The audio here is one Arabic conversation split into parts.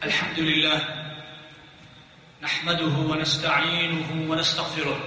الحمد لله نحمده ونستعينه ونستغفره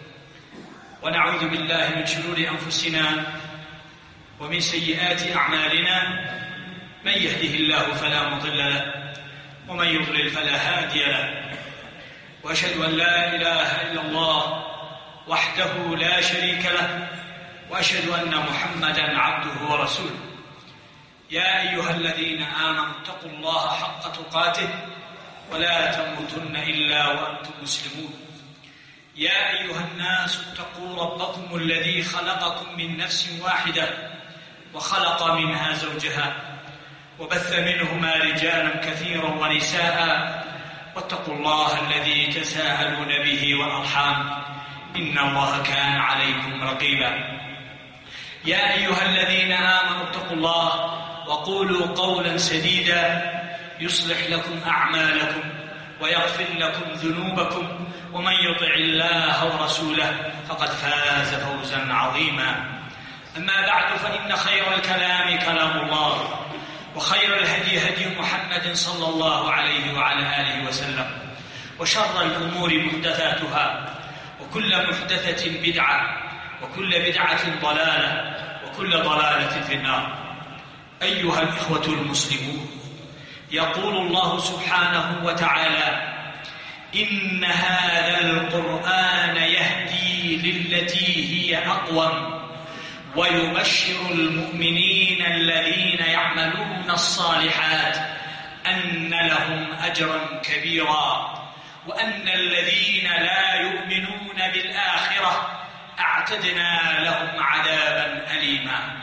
ونعوذ بالله من شرور أنفسنا ومن سيئات أعمالنا. من يهده الله فلا مضل له ومن يضلل فلا هادي له، وأشهد أن لا إله إلا الله وحده لا شريك له، وأشهد أن محمدًا عبده ورسوله. يا أيها الذين آمنوا اتقوا الله حق تقاته ولا تموتن إلا وأنتم مسلمون. يا أيها الناس اتقوا ربكم الذي خلقكم من نفس واحدة وخلق منها زوجها وبث منهما رجالا كثيرا ونساء، واتقوا الله الذي تساءلون به والأرحام إن الله كان عليكم رقيبا. يا أيها الذين آمنوا اتقوا الله وقولوا قولا سديدا يصلح لكم أعمالكم ويغفر لكم ذنوبكم، ومن يطع الله ورسوله فقد فاز فوزا عظيما. أما بعد، فإن خير الكلام كلام الله، وخير الهدي هدي محمد صلى الله عليه وعلى آله وسلم، وشر الأمور محدثاتها، وكل محدثة بدعة، وكل بدعة ضلالة، وكل ضلالة في النار. أيها الإخوة المسلمون، يقول الله سبحانه وتعالى: إن هذا القرآن يهدي للتي هي أقوم ويبشر المؤمنين الذين يعملون الصالحات أن لهم أجرا كبيرا وأن الذين لا يؤمنون بالآخرة أعتدنا لهم عذابا أليما.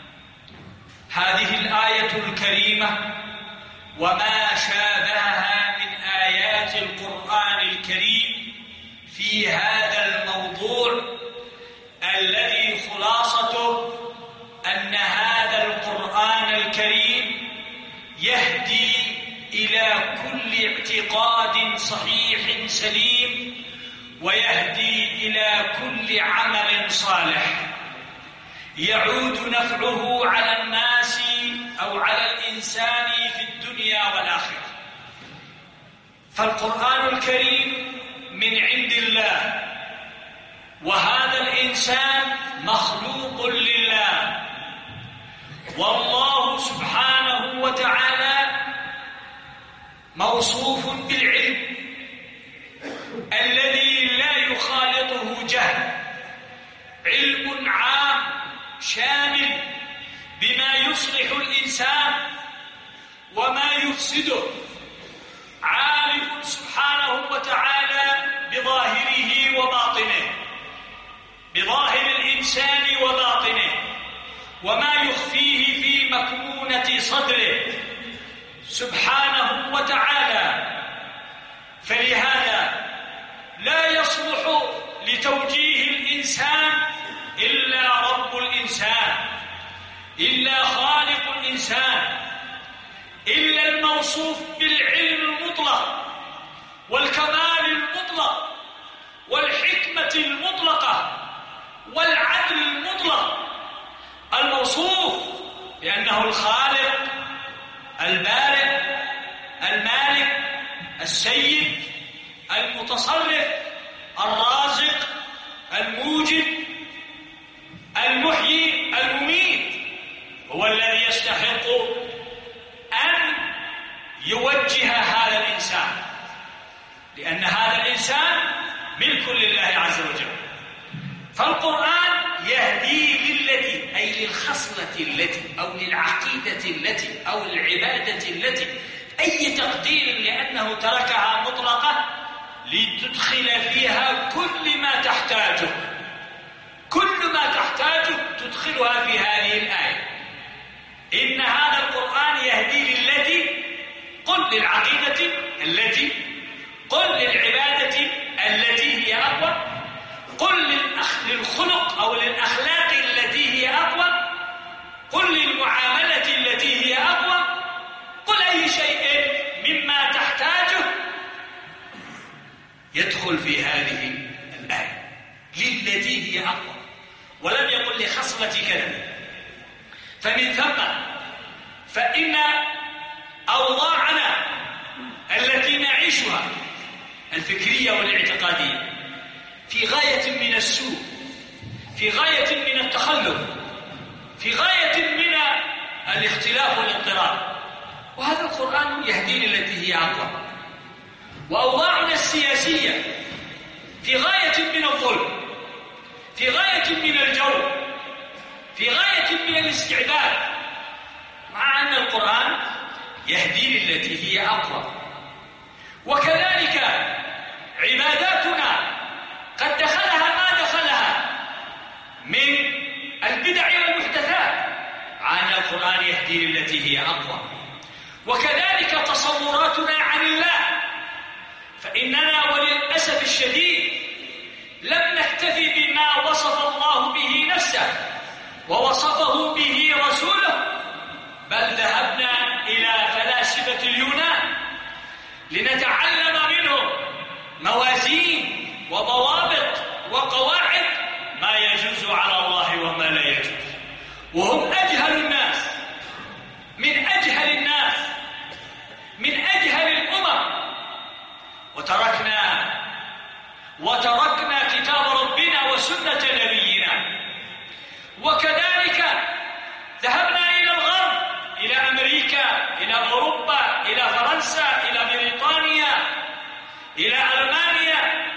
هذه الآية الكريمة وما شابهها من آيات القرآن الكريم في هذا الموضوع الذي خلاصته أن هذا القرآن الكريم يهدي إلى كل اعتقاد صحيح سليم، ويهدي إلى كل عمل صالح يعود نفعه على الناس أو على الإنسان في الدنيا والآخرة. فالقرآن الكريم من عند الله، وهذا الإنسان مخلوق لله، والله سبحانه وتعالى موصوف بالعلم الذي لا يخالطه جهل، علم عام شامل بما يصلح الإنسان وما يفسده، عالم سبحانه وتعالى بظاهره وباطنه، بظاهر الإنسان وباطنه، وما يخفيه في مكنونة صدره سبحانه وتعالى. فلهذا لا يصلح لتوجيه الإنسان إلا رب الإنسان، إلا خالق الإنسان، إلا الموصوف بالعلم المطلق والكمال المطلق والحكمة المطلقة والعدل المطلق، الموصوف بأنه الخالق البارئ المالك السيد المتصرف الرازق الموجد المحيي المميت، هو الذي يستحق أن يوجه هذا الإنسان، لأن هذا الإنسان ملك لله عز وجل. فالقرآن يهدي للتي، أي للخصلة التي أو للعقيدة التي أو العبادة التي، أي تقدير لأنه تركها مطلقة لتدخل فيها كل ما تحتاجه، كل ما تحتاجه تدخلها في هذه الآية. إن هذا القرآن يهدي للتي، قل للعقيدة التي، قل للعبادة التي هي أقوى، قل للخلق أو للأخلاق التي هي أقوى، قل للمعاملة التي هي أقوى، قل أي شيء مما تحتاجه يدخل في هذه الآية للتي هي أقوى، ولم يقل لخصلة كذا. فمن ثم فإن أوضاعنا نعيشها الفكرية والاعتقادية في غاية من السوء، في غاية من التخلف، في غاية من الاختلاف والاضطراب. وهذا القرآن يهدي للتي هي أقوى. وأوضاعنا السياسية في غاية من الظلم، في غاية من الجور، في غاية من الاستعباد، مع أن القرآن يهدي للتي هي أقوى. وكذلك عباداتنا قد دخلها ما دخلها من البدع والمحدثات، مع أن القرآن يهدي للتي هي أقوى. وكذلك تصوراتنا عن الله، فإننا وللأسف الشديد لم نكتفي بما وصف الله به نفسه ووصفه به رسوله، بل ذهبنا إلى فلاسفة اليونان لنتعلم منهم موازين وضوابط وقواعد ما يجوز على الله وما لا يجوز. وهم أجهل الناس، من أجهل الناس، من أجهل الأمم. وتركنا كتاب ربنا وسنة نبينا. وكذلك ذهبنا إلى الغرب، إلى أمريكا، إلى أوروبا، إلى فرنسا، إلى بريطانيا، إلى ألمانيا،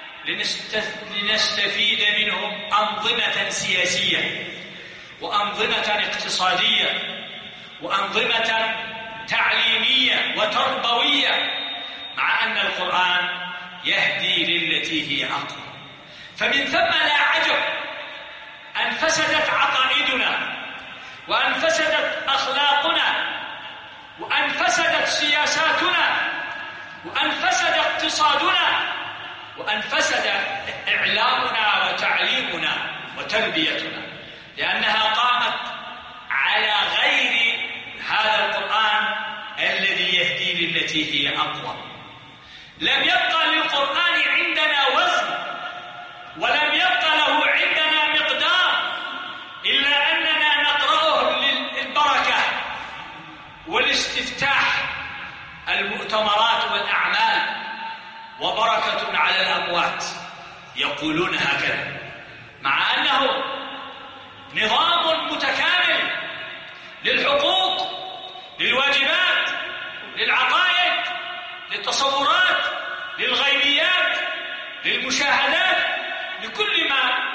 لنستفيد منهم أنظمة سياسية وأنظمة اقتصادية وأنظمة تعليمية وتربوية، مع أن القرآن يهدي للتي هي أقوى. فمن ثم لا عجب أن فسدت عقائدنا، وأن فسدت أخلاقنا، وأن فسدت سياساتنا، وأن فسد اقتصادنا، وأن فسد إعلامنا وتعليمنا وتربيتنا، لأنها قامت على غير هذا القرآن الذي يهدي للتي هي أقوى. لم يبقى للقرآن عندنا وزن، ولم يبقى له عندنا مقدار، إلا أننا نقرأه للبركة والاستفتاح المؤتمرات والأعمال، وبركة على الأموات، يقولون هكذا، مع أنه نظام متكامل للحقوق، للواجبات، للعقائد، للتصورات، للغيبيات، للمشاهدات، لكل ما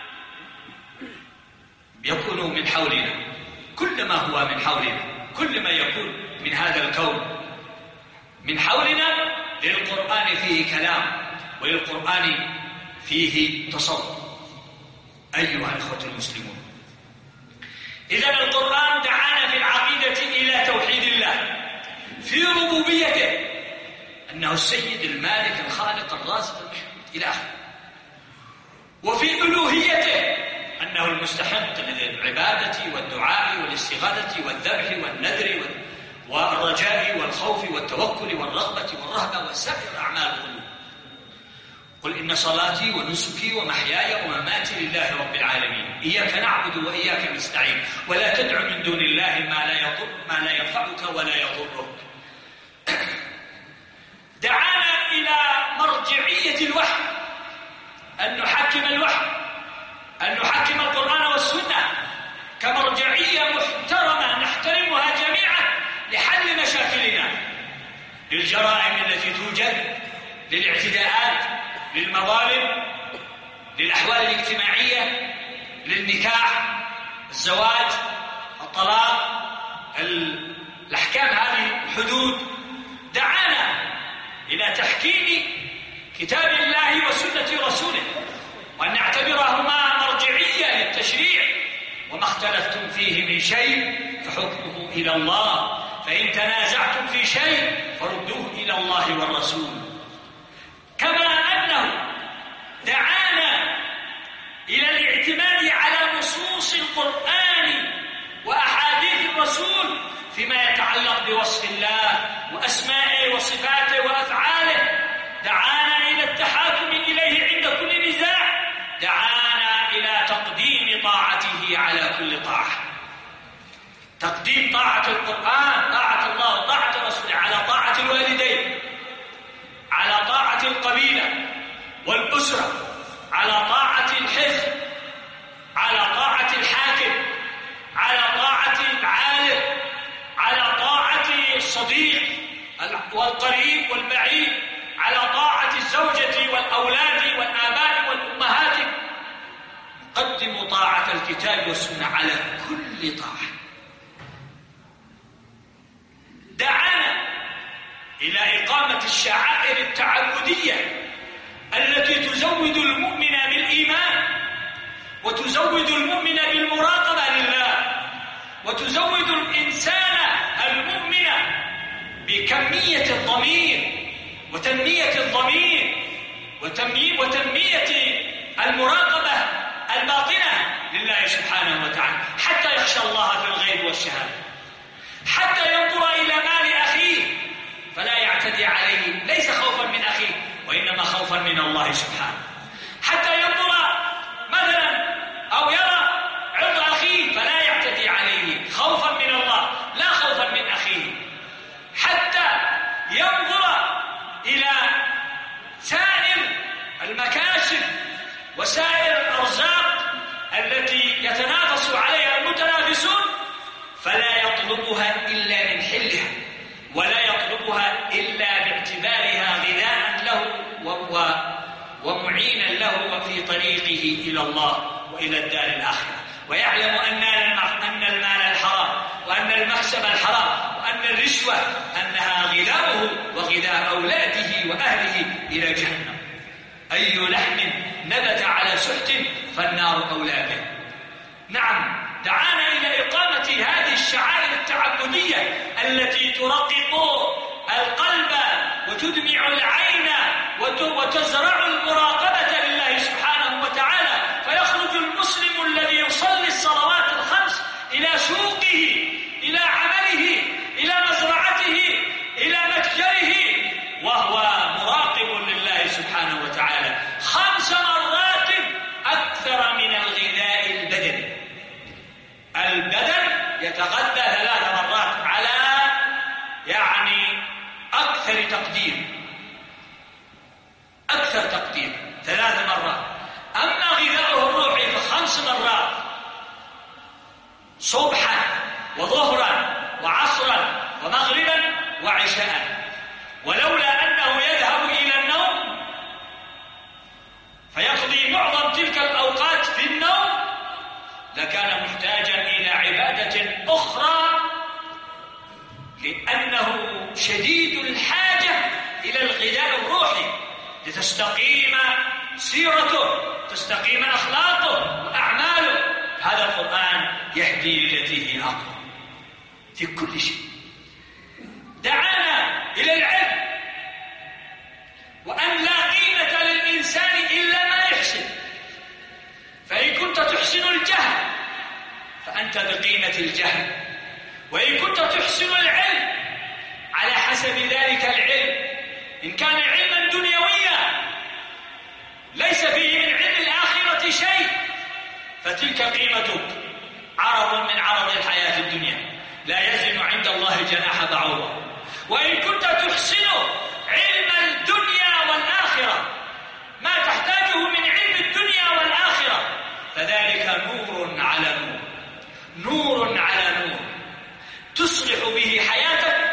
يكون من حولنا، كل ما هو من حولنا، كل ما يكون من هذا الكون من حولنا، للقرآن فيه كلام، وللقرآن فيه تصور. أيها الإخوة المسلمون، إذن القرآن دعانا في العقيدة إلى توحيد الله في ربوبيته، أنه السيد المالك الخالق الرازق المحمود إلى آخره، وفي ألوهيته أنه المستحق للعبادة والدعاء والاستغاثة والذبح والنذر والرجاء والخوف والتوكل والرغبة والرهبة وسائر أعمال القلوب. قل إن صلاتي ونسكي ومحياي ومماتي لله رب العالمين، إياك نعبد وإياك نستعين، ولا تدع من دون الله ما لا ينفعك ولا يضرك. دعانا إلى مرجعية الوحي، أن نحكم الوحي، أن نحكم القرآن والسنة كمرجعية محترمة نحترمها جميعا لحل مشاكلنا، للجرائم التي توجد، للاعتداءات، للمظالم، للأحوال الاجتماعية، للنكاح، الزواج، الطلاق، الأحكام، هذه الحدود. دعانا إلى تحكيم كتاب الله وسنة رسوله، وأن نعتبرهما مرجعية للتشريع، وما اختلفتم فيه من شيء فحكمه إلى الله، فإن تنازعتم في شيء فردوه إلى الله والرسول. كما أنه دعانا إلى الاعتماد على نصوص القرآن وأحاديث الرسول فيما يتعلق بوصف الله وأسمائه وصفاته وأفعاله. دعانا إلى التحاكم إليه عند كل نزاع، دعانا إلى تقديم طاعته على كل طاعة، تقديم طاعة القرآن، طاعة الله، طاعة رسوله على طاعة الوالدين، الأسرة، على طاعة الحزب، على طاعة الحاكم، على طاعة العالم، على طاعة الصديق والقريب والبعيد، على طاعة الزوجة والأولاد والآباء والأمهات. نقدم طاعة الكتاب والسنة على كل طاعة. دعانا إلى إقامة الشعائر التعبدية التي تزود المؤمن بالإيمان، وتزود المؤمن بالمراقبة لله، وتزود الإنسان المؤمن بكمية الضمير وتنمية الضمير وتنمية المراقبة الباطنة لله سبحانه وتعالى، حتى يخشى الله في الغيب والشهادة، حتى ينظر إلى مال أخيه فلا يعتدي عليه، ليس خوفا من أخيه وإنما خوفا من الله سبحانه، حتى ينظر مثلا أو يرى عرض أخيه فلا يعتدي عليه خوفا من الله لا خوفا من أخيه، حتى ينظر إلى سائر المكاسب وسائر الأرزاق التي يتنافس عليها المتنافسون فلا يطلبها إلا من حلها، ولا يطلبها إلا باعتبارها غذاء له ومعينا له في طريقه إلى الله وإلى الدار الآخرة، ويعلم أن المال الحرام وأن المكسب الحرام وأن الرشوة أنها غذاؤه وغذاء أولاده وأهله إلى جهنم. أي لحم نبت على سحت فالنار أولى به. نعم، دعانا إلى إقامة هذه الشعائر التعبدية التي ترقق القلب وتدمع العين وتزرع المراقبة لله سبحانه وتعالى، فيخرج المسلم الذي يصلي الصلوات الخمس إلى سوقه، إلى عمله، إلى مزرعته، إلى متجره، وهو مراقب لله سبحانه وتعالى 5 مرات أكثر من الغذاء البدني. البدن يتغذى 3 مرات على أكثر تقدير 3 مرات، أما غذاؤه الروحي ف5 مرات، صبحا وظهرا وعصرا ومغربا وعشاء. ولولا أنه يذهب إلى النوم فيقضي معظم تلك الأوقات في النوم لكان محتاجا إلى عبادة أخرى، لأنه شديد الحاجة إلى الغذاء الروحي لتستقيم سيرته، تستقيم أخلاقه وأعماله. هذا القرآن يهدي للتي هي أقوم في كل شيء. دعانا إلى العلم، وأن لا قيمة للإنسان إلا ما يحسن، فإن كنت تحسن الجهل فأنت بقيمة الجهل، وإن كنت تحسن العلم على حسب ذلك العلم، إن كان علما دنيويا ليس فيه من علم الآخرة شيء فتلك قيمتك، عرض من عرض الحياة الدنيا لا يزن عند الله جناح بعوضة. وإن كنت تحسن علم الدنيا والآخرة، ما تحتاجه من علم الدنيا والآخرة، فذلك نور على نور، نور على نور، تصلح به حياتك،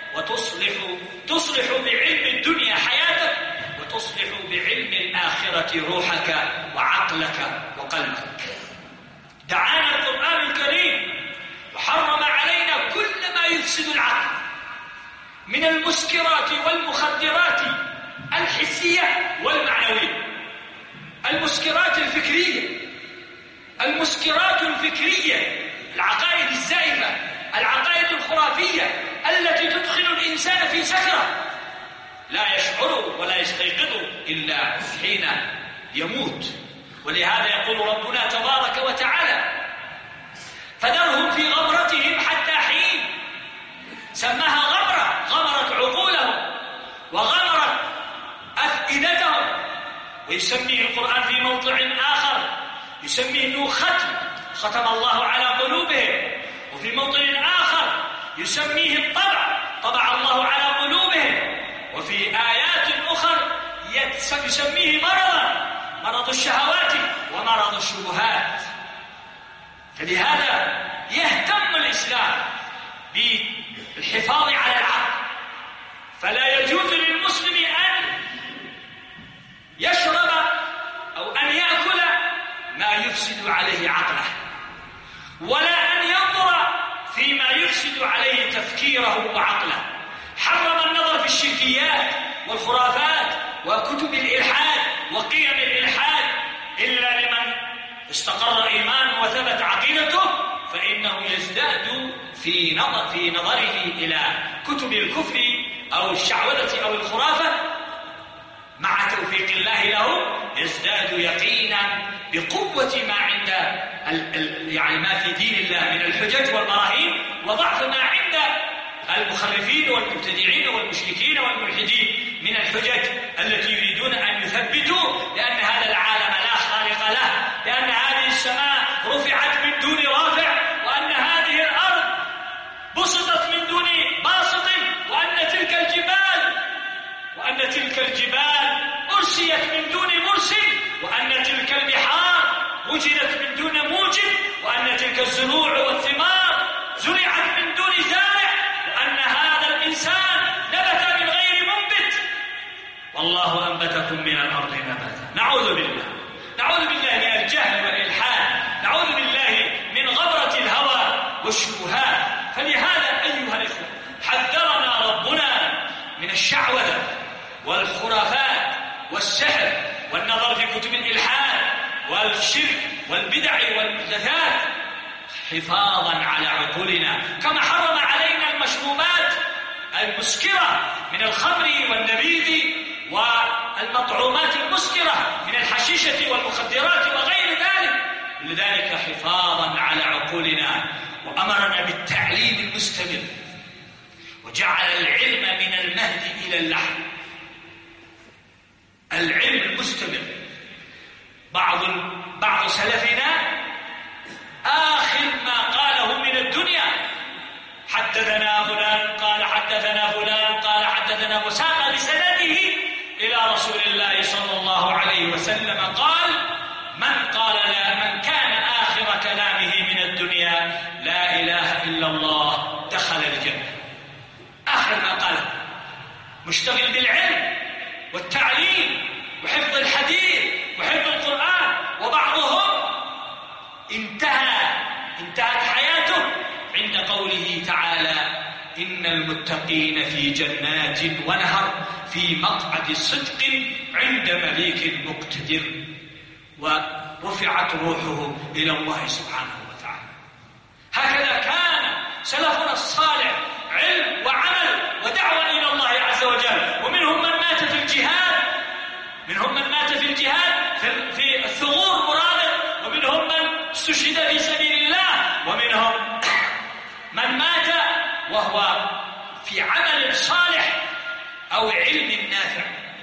تصلح بعلم الدنيا حياتك، وتصلح بعلم الآخرة روحك وعقلك وقلبك. دعانا القرآن الكريم وحرم علينا كل ما يفسد العقل من المسكرات والمخدرات الحسية والمعنوية، المسكرات الفكرية، المسكرات الفكرية، العقائد الزائفة، العقائد الخرافية التي تدخل الإنسان في سكرة لا يشعر ولا يستيقظ إلا حين يموت. ولهذا يقول ربنا تبارك وتعالى: فذرهم في غمرتهم حتى حين. سماها غمرة، غمرت عقولهم وغمرت أفئدتهم. ويسميه القرآن في موضع آخر يسميه أنه ختم الله على قلوبهم، وفي موضع آخر يسميه الطبع، طبع الله على قلوبهم، وفي آيات أخرى يسميه مرضا، مرض الشهوات ومرض الشبهات. فلهذا يهتم الإسلام بالحفاظ على العقل، فلا يجوز للمسلم أن يشرب أو أن يأكل ما يفسد عليه عقله، ولا أن ينظر فيما يفسد عليه تفكيره وعقله. حرم النظر في الشركيات والخرافات وكتب الإلحاد وقيم الإلحاد إلا لمن استقر إيمانه وثبت عقيدته، فإنه يزداد في نظره إلى كتب الكفر أو الشعوذة أو الخرافة مع توفيق الله له، يزداد يقينا بقوة ما عند يعني ما في دين الله من الحجج والبراهين، وضعف ما عند المخرفين والمبتدعين والمشركين والملحدين من الحجج التي يريدون أن يثبتوا لأن هذا العالم لا خالق له، لأن هذه السماء رفعت من دون رافع، وأن هذه الأرض بسطت من دون باسط، وأن تلك الجبال أرسيت من دون مرسل، وأن تلك البحار وجدت من دون موجد، وأن تلك الزروع والثمار زرعت من دون زارع، وأن هذا الإنسان نبت من غير منبت، والله أنبتكم من الأرض نباتا. نعوذ بالله من الجهل والإلحاد، نعوذ بالله من غبرة الهوى والشبهات. فلهذا أيها الإخوة حذرنا ربنا من الشعوذة والخرافات والسحر والنظر في كتب الإلحاد والشرك والبدع والمحدثات حفاظا على عقولنا، كما حرم علينا المشروبات المسكرة من الخمر والنبيذ والمطعومات المسكرة من الحشيشة والمخدرات وغير ذلك، لذلك حفاظا على عقولنا. وأمرنا بالتعليم المستمر، وجعل العلم من المهد إلى اللحد، العلم المستمر. بعض سلفنا آخر ما قاله من الدنيا حدثنا فلان قال حدثنا فلان قال حدثنا، وساق بسنده إلى رسول الله صلى الله عليه وسلم قال: من كان آخر كلامه من الدنيا لا إله إلا الله دخل الجنة. آخر ما قاله، مشتغل بالعلم والتعليم وحفظ الحديث وحفظ القرآن. وبعضهم انتهت حياته عند قوله تعالى: إن المتقين في جنات ونهر في مقعد صدق عند مليك مقتدر، ورفعت روحه إلى الله سبحانه وتعالى. هكذا كان سلفنا الصالح، علم وعمل ودعوة إلى الله عز وجل. ومنهم من مات في الجهاد، في الثغور مرابط، ومنهم من استشهد في سبيل الله، ومنهم من مات وهو في عمل صالح أو علم نافع.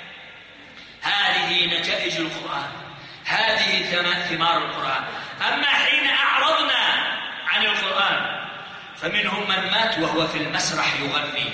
هذه نتائج القرآن، هذه ثمار القرآن. أما حين أعرضنا عن القرآن فمنهم من مات وهو في المسرح يغني،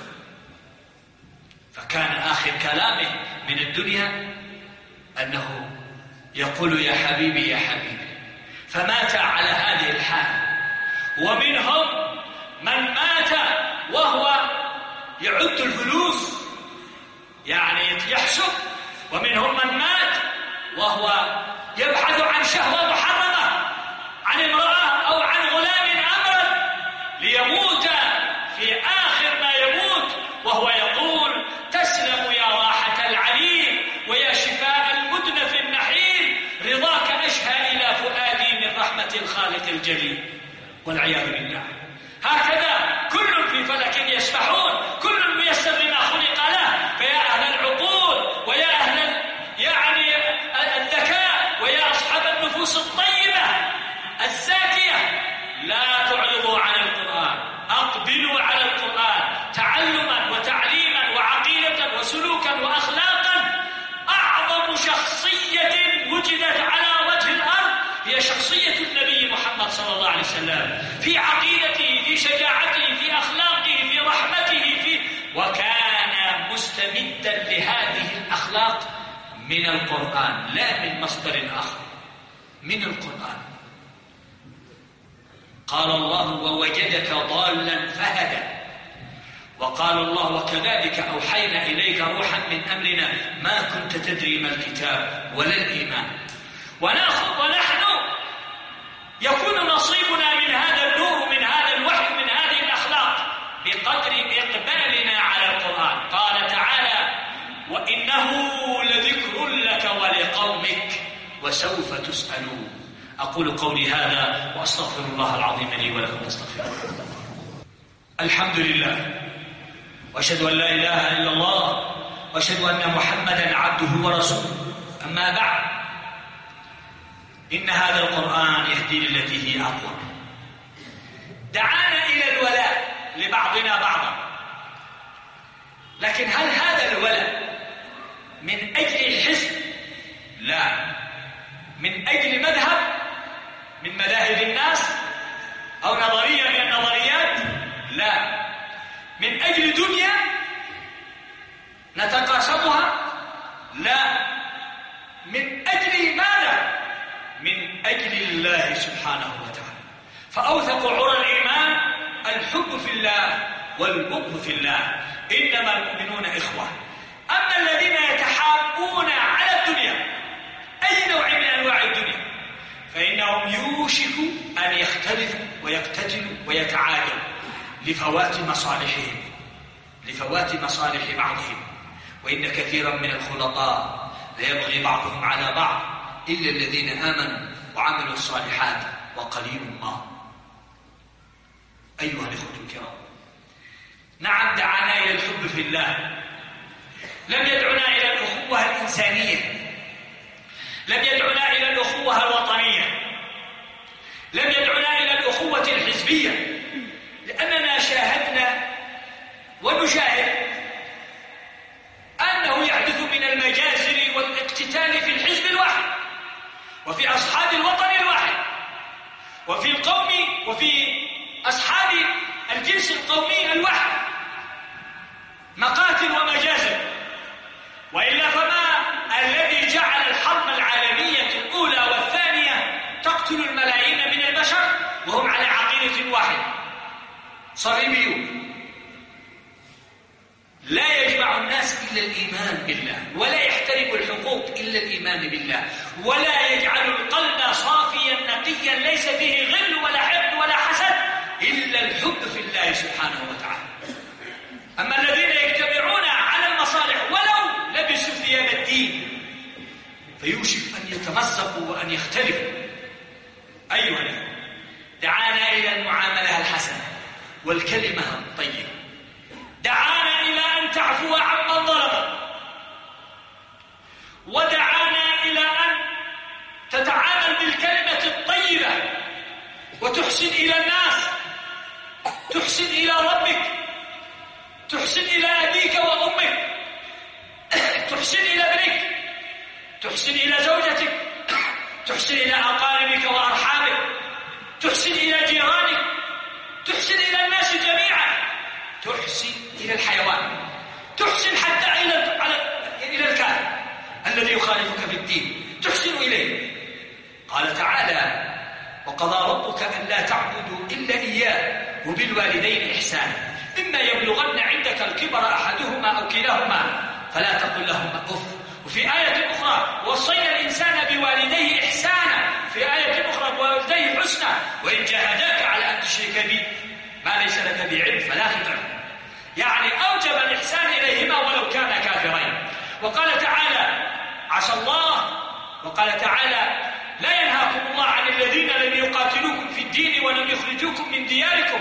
فكان آخر كلامه من الدنيا أنه يقول: يا حبيبي يا حبيبي، فمات على هذه الحال. ومنهم من مات وهو يعد الفلوس، يعني يحسب. ومنهم من مات وهو يبحث عن شهوة محرمة، عن امرأة أو عن غلام أمرد، ليموت في آخر ما يموت وهو يقول: تسلم يا راحة العليم ويا شفاء المدنف النحيل، رضاك أشهى إلى فؤادي من رحمة الخالق الجليل. والعياذ بالله. هكذا كل في فلك يسبحون، كل ميسر لما خلق له. فيا أهل العقول ويا أهل يعني الذكاء ويا أصحاب النفوس الطيبة الزاكية، لا تعرضوا عن القرآن، أقبلوا على القرآن تعلما وتعليما وعقيدة وسلوكا وأخلاقا. أعظم شخصية وجدت على وجه الأرض هي شخصية النبي محمد صلى الله عليه وسلم، في عقيدته، في شجاعته، في أخلاقه، في رحمته، وكان مستمدا لهذه الأخلاق الأخلاق من القرآن لا من مصدر آخر، من القرآن. قال الله ووجدك ضالا فهدى، وقال الله وكذلك أوحينا إليك روحا من أمرنا ما كنت تدري ما الكتاب ولا الإيمان. ونحن يكون نصيبنا من هذا النور، من هذا الوحي، من هذه الأخلاق بقدر إقبالنا على القرآن. قال تعالى وإنه لذكر لك ولقومك وسوف تسألون. أقول قولي هذا وأستغفر الله العظيم لي ولكم فاستغفروه. الحمد لله، وأشهد أن لا إله إلا الله، وأشهد أن محمدا عبده ورسوله. أما بعد، إن هذا القرآن يهدي للتي هي أقوم. دعانا إلى الولاء لبعضنا بعضا، لكن هل هذا الولاء من أجل الحزب؟ لا. من أجل مذهب من مذاهب الناس أو نظرية من النظريات؟ لا. من أجل دنيا نتقاسمها؟ لا. من أجل ماذا؟ من أجل الله سبحانه وتعالى. فأوثق عرى الإيمان الحب في الله والبغض في الله، إنما المؤمنون إخوة. أما الذين يتحابون على الدنيا، أي نوع من أنواع الدنيا، فإنهم يوشك أن يختلفوا ويقتتلوا ويتعادوا لفوات مصالحهم، لفوات مصالح بعضهم. وإن كثيرا من الخلطاء ليبغي بعضهم على بعض إلا الذين آمنوا وعملوا الصالحات وقليل ما. أيها الإخوة الكرام، نعم دعانا إلى الحب في الله، لم يدعنا إلى الأخوة الإنسانية، لم يدعنا إلى الأخوة الوطنية، لم يدعنا إلى الأخوة الحزبية، لأننا شاهدنا ونشاهد أنه يحدث من المجازر والاقتتال في الحزب الواحد، وفي أصحاب الوطن الواحد، وفي القوم، وفي أصحاب الجنس القومي الواحد، مقاتل ومجازر. وإلا فما الذي جعل الحرب العالمية الأولى والثانية تقتل الملايين من البشر وهم على عقيدة واحدة؟ صليبيون. لا يجمع الناس إلا الإيمان بالله، ولا يحترم الحقوق إلا الإيمان بالله، ولا يجعل القلب صافيا نقيا ليس فيه غل ولا حقد ولا حسد إلا الحب في الله سبحانه وتعالى. أما الذين يجتمعون على المصالح ولو لبسوا ثياب الدين فيوشك أن يتمزقوا وأن يختلفوا. أيها الأخوة، دعانا إلى المعاملة الحسنة والكلمة الطيبة، دعانا إلى أن تعفو عمن ظلم، ودعانا إلى أن تتعامل بالكلمة الطيبة وتحسن إلى الناس، تحسن إلى ربك، تحسن إلى أبيك وأمك، تحسن إلى ابنك، تحسن إلى زوجتك، تحسن إلى أقاربك وأرحامك، تحسن إلى جيرانك، تحسن إلى الناس جميعا، تحسن إلى الحيوان، تحسن حتى إلى الكافر الذي يخالفك في الدين، تحسن إليه. قال تعالى وقضى ربك ألا تعبدوا إلا إياه وبالوالدين إحسانا إما يبلغن عندك الكبر أحدهما أو كلاهما فلا تقل لهما أف. وفي آية أخرى وصينا الإنسان بوالديه إحسانا، في آية أخرى بوالديه حسنا وإن جاهداك على أن تشرك بي ما ليس لك بعلم فلا تطعهما، يعني أوجب الإحسان إليهما ولو كانا كافرين. وقال تعالى عسى الله، وقال تعالى لا ينهاكم الله عن الذين لم يقاتلوكم في الدين ولم يخرجوكم من دياركم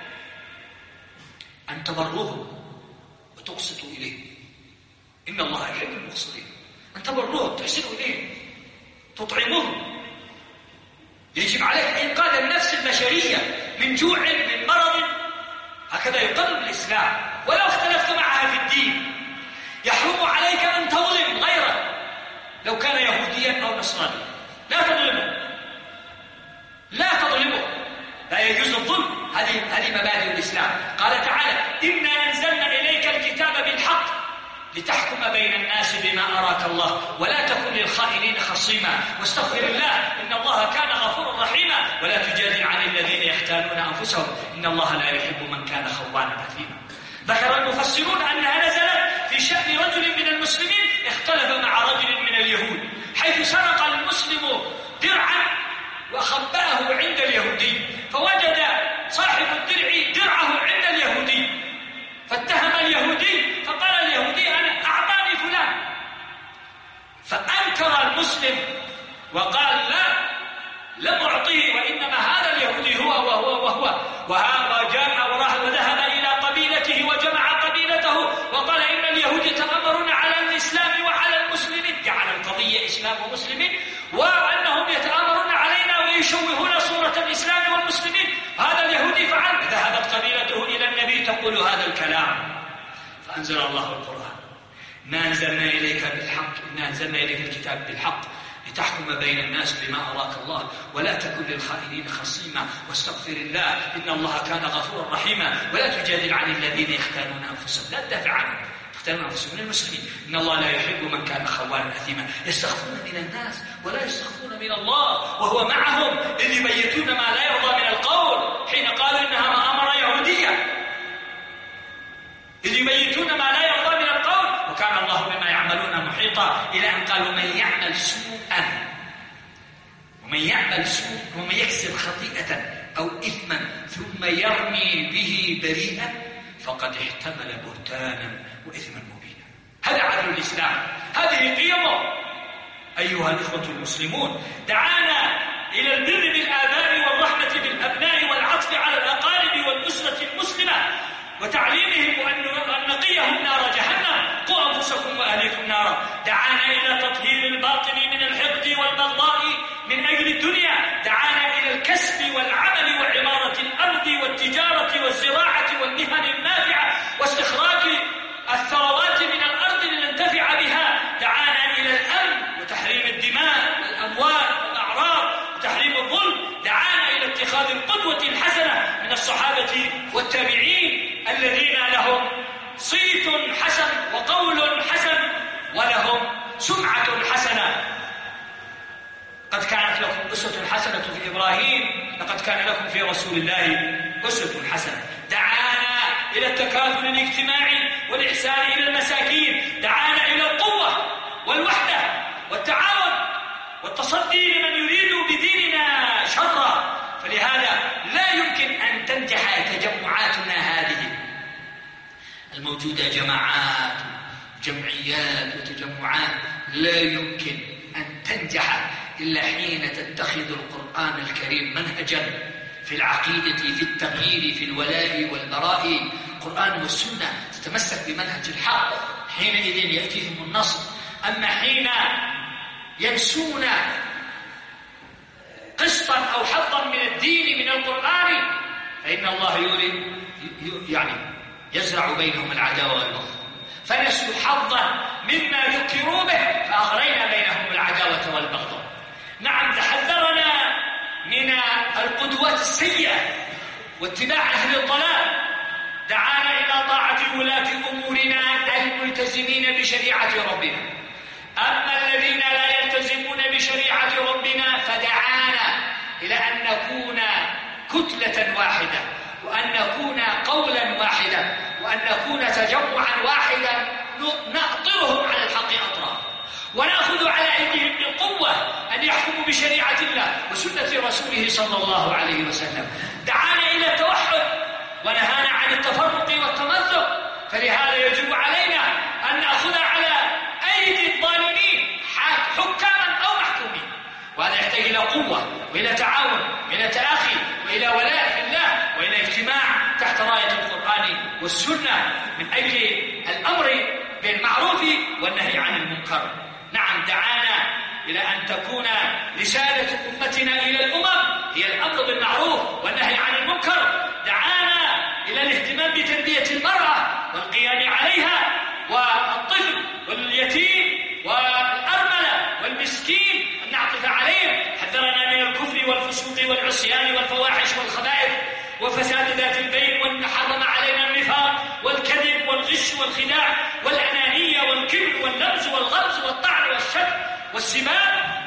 أن تبروهم وتقسطوا إليه إن الله يحب المقسطين. أن تبروهم، تحسنوا إليه، تطعموهم. يجب عليك إنقاذ النفس البشرية من جوع، من مرض، هكذا يقرر الإسلام. ولو اختلفت معها في الدين يحرم عليك أن تظلم غيره لو كان يهوديا أو نصرانيا، لا تظلمه، لا تظلمه، لا يجوز الظلم. هذه مبادئ الإسلام. قال تعالى إنا أنزلنا إليك الكتاب بالحق لتحكم لتحكم بين الناس بما أراك الله ولا تكن للخائنين خصيما واستغفر الله إن الله كان غفورا رحيما ولا تجادل عن الذين يختانون أنفسهم إن الله لا يحب من كان خوانا أثيما. ذكر المفسرون أنها نزلت في شأن رجل من المسلمين اختلف مع رجل من اليهود، حيث سرق المسلم درعا وخبأه عند اليهودي، فوجد صاحب الدرع درعه عند اليهودي، فاتهم اليهودي، فقال اليهودي أنا أعطاني فلان، فأنكر المسلم وقال لا لم أعطيه وإنما هذا اليهودي هو وهو وجاء وراح وذهب إلى قبيلته وجمع قبيلته وقال إن اليهود يتآمرون على الإسلام وعلى المسلمين، جعل القضية إسلام ومسلمين وأنهم يتآمرون علينا ويشوهون صورة الإسلام والمسلمين، هذا اليهودي فعل. ذهبت قبيلته إلى النبي تقول هذا الكلام، فأنزل الله القرآن ما أنزلنا إليك بالحق إنا أنزلنا إليك الكتاب بالحق لتحكم بين الناس بما أراك الله ولا تكن للخائنين خصيما واستغفر الله إن الله كان غفورا رحيما ولا تجادل عن الذين يختانون أنفسهم، لا تدافع عنهم، يختانون أنفسهم من المسلمين إن الله لا يحب من كان خوانا أثيما. يستخفون من الناس ولا يستخفون من الله وهو معهم إذ يبيتون ما لا يرضى من القول حين قالوا إنها مؤامرة يهودية، إذ يبيتون ما لا يرضى من القول وكان الله بما يعملون محيطا، إلى أن قالوا من يعمل سوءا ومن يكسب خطيئة أو إثما ثم يرمي به بريئا فقد احتمل بهتانا وإثما مبينا. هذا عدل الإسلام، هذه قيمه. أيها الإخوة المسلمون، دعانا إلى البر بالآباء والرحمة بالأبناء والعطف على الأقارب والأسرة المسلمة وتعليمهم أن نقيهم نار جهنم، قوا أنفسكم وأهليكم نارا. دعانا إلى تطهير الباطن من الحقد والبغضاء من أجل الدنيا، دعانا إلى الكسب والعمل وعمارة الأرض والتجارة والزراعة والمهن النافعة واستخراج الثروات من الأرض لننتفع بها، دعانا إلى الأمن وتحريم الدماء والأموال والأعراض وتحريم الظلم، دعانا إلى اتخاذ القدوة الحسنة من الصحابة والتابعين الذين لهم صيت حسن وقول حسن ولهم سمعة حسنة. قد كانت لكم أسوة حسنة في إبراهيم لقد كان لكم في رسول الله أسوة حسنة. دعانا إلى التكافل الاجتماعي والإحسان إلى المساكين، دعانا إلى القوة والوحدة والتعاون والتصدي لمن يريد بديننا شرا. فلهذا لا يمكن أن تنجح تجمعاتنا هذه الموجودة، جماعات جمعيات وتجمعات، لا يمكن أن تنجح إلا حين تتخذ القرآن الكريم منهجا في العقيدة، في التغيير، في الولاء والبراء، القرآن والسنة، تتمسك بمنهج الحق، حينئذ يأتيهم النصر. أما حين ينسون قسطا أو حظا من الدين من القرآن فإن الله يزرع بينهم العداوة والبغضاء، فنسوا حظا مما ذكروا به فأغرينا بينهم العداوة والبغضاء. نعم، تحذرنا من القدوات السيئة واتباع أهل الضلال، دعانا إلى طاعة ولاة أمورنا الملتزمين بشريعة ربنا. أما الذين لا يلتزمون بشريعة ربنا فدعانا إلى أن نكون كتلة واحدة، وأن نكون قولا واحدا، وأن نكون تجمعا واحدا نأطرهم على الحق أطرا، ونأخذ على أيديهم بالقوة أن يحكموا بشريعة الله وسنة رسوله صلى الله عليه وسلم. دعانا إلى التوحد ونهانا عن التفرق والتمزق، فلهذا يجب علينا أن نأخذ على أيدي الظالمين حكاما أو محكومين، وهذا يحتاج إلى قوة وإلى تعاون وإلى تآخي وإلى ولاء في الله وإلى اجتماع تحت راية القرآن والسنة من أجل الأمر بالمعروف والنهي عن المنكر. نعم، دعانا إلى أن تكون رسالة أمتنا إلى الأمم هي الأمر بالمعروف والنهي عن المنكر. دعانا إلى الاهتمام بتربية المرأة والقيام عليها والطفل واليتيم والأرملة والمسكين أن نعطف عليهم. حذرنا من الكفر والفسوق والعصيان والفواحش والخبائث وفساد ذات البين، وحرم علينا النفاق والكذب والغش والخداع والأنانية والكبر والسباب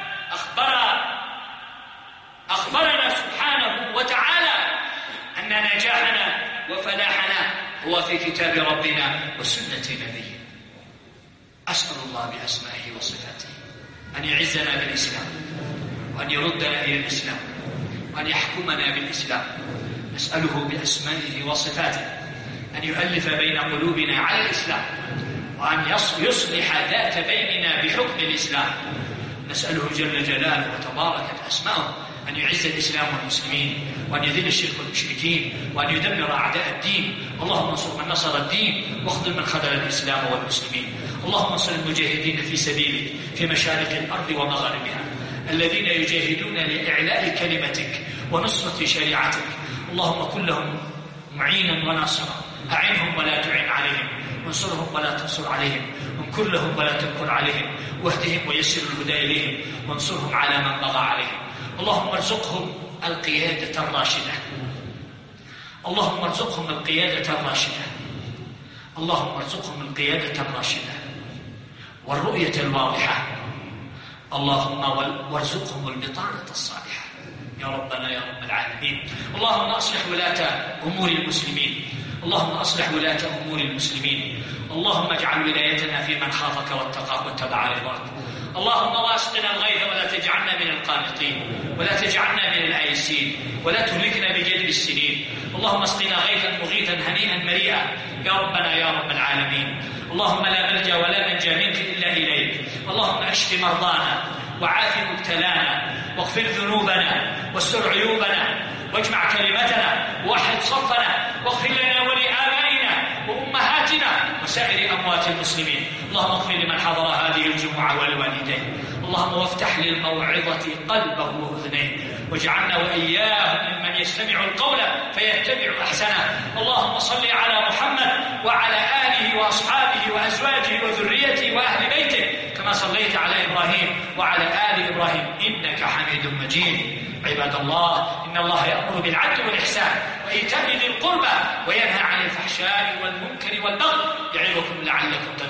أخبرنا سبحانه وتعالى أن نجاحنا وفلاحنا هو في كتاب ربنا وسنة نبيه. أسأل الله بأسمائه وصفاته أن يعزنا بالإسلام، وأن يردنا إلى الإسلام، وأن يحكمنا بالإسلام. نسأله بأسمائه وصفاته أن يؤلف بين قلوبنا على الإسلام، وأن يصلح ذات بيننا بحكم الإسلام. نسأله جل جلاله وتباركت أسماؤه أن يعز الإسلام والمسلمين، وأن يذل الشرك والمشركين، وأن يدمر أعداء الدين. اللهم انصر من نصر الدين، واخذل من خذل الإسلام والمسلمين. اللهم انصر المجاهدين في سبيلك في مشارق الأرض ومغاربها، الذين يجاهدون لإعلاء كلمتك ونصرة شريعتك. اللهم كن لهم معينا وناصرا، أعنهم ولا تعن عليهم، وانصرهم ولا تنصر عليهم، وانكر لهم ولا تنكر عليهم، واهدهم ويسر الهدى إليهم، وانصرهم على من بغى عليهم. اللهم ارزقهم القيادة الراشدة، اللهم ارزقهم القيادة الراشدة، اللهم ارزقهم القيادة الراشدة والرؤية الواضحة. اللهم وارزقهم البطانة الصالحة يا ربنا يا رب العالمين. اللهم أصلح ولاة أمور المسلمين، اللهم أصلح ولاة أمور المسلمين. اللهم اجعل ولايتنا في من خافك واتقاك واتبع رضاك. اللهم واسقنا الغيث ولا تجعلنا من القانطين، ولا تجعلنا من الآيسين، ولا تهلكنا بجدب السنين. اللهم اسقنا غيثا مغيثا هنيئا مريئا يا ربنا يا رب العالمين. اللهم لا ملجأ ولا منجا منك إلا إليك. اللهم اشف مرضانا وعاف مبتلانا، واغفر ذنوبنا واستر عيوبنا، واجمع كلمتنا ووحد صفنا، واغفر لنا ولآبائنا وأمهاتنا وسائر أموات المسلمين. اللهم اغفر لمن حضر هذه الجمعة والوالدين. اللهم وافتح للموعظة قلبه وأذنيه، واجعلنا وإياه ممن يستمع القول فيتبع أحسنه. اللهم صل على محمد وعلى آله وأصحابه وأزواجه وذريته وأهل بيته كما صليت على إبراهيم وعلى آل إبراهيم إنك حميد مجيد. عباد الله، إن الله يأمر بالعدل والإحسان وإيتاء ذي القربى وينهى عن الفحشاء والمنكر والبغي يعظكم لعلكم